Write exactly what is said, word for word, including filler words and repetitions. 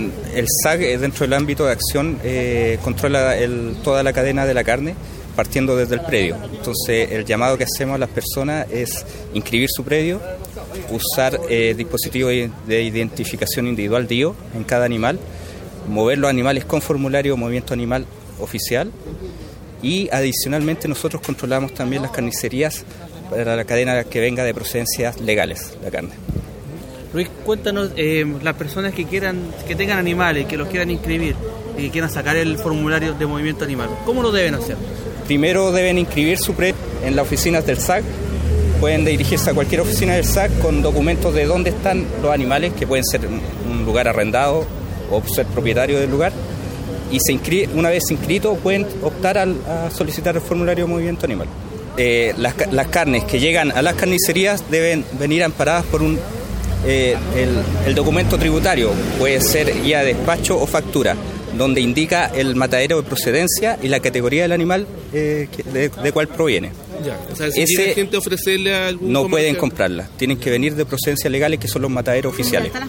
El S A C, dentro del ámbito de acción, eh, controla el, toda la cadena de la carne, partiendo desde el predio. Entonces, el llamado que hacemos a las personas es inscribir su predio, usar eh, dispositivos de identificación individual D I O en cada animal, mover los animales con formulario Movimiento Animal oficial, y adicionalmente nosotros controlamos también las carnicerías para la cadena que venga de procedencias legales, la carne. Luis, cuéntanos, eh, las personas que quieran, que tengan animales, que los quieran inscribir y que quieran sacar el formulario de Movimiento Animal, ¿cómo lo deben hacer? Primero deben inscribir su predio en las oficinas del S A C. Pueden dirigirse a cualquier oficina del S A C con documentos de dónde están los animales, que pueden ser un lugar arrendado o ser propietario del lugar. Y se inscri- una vez inscritos pueden optar al, a solicitar el formulario de Movimiento Animal. Eh, las, las carnes que llegan a las carnicerías deben venir amparadas por un eh, el, el documento tributario, puede ser guía de despacho o factura, donde indica el matadero de procedencia y la categoría del animal eh, que, de, de cuál proviene. Ya, o sea, si Ese, quiere gente ofrecerle algún no comercial, pueden comprarla, tienen que venir de procedencias legales, que son los mataderos oficiales.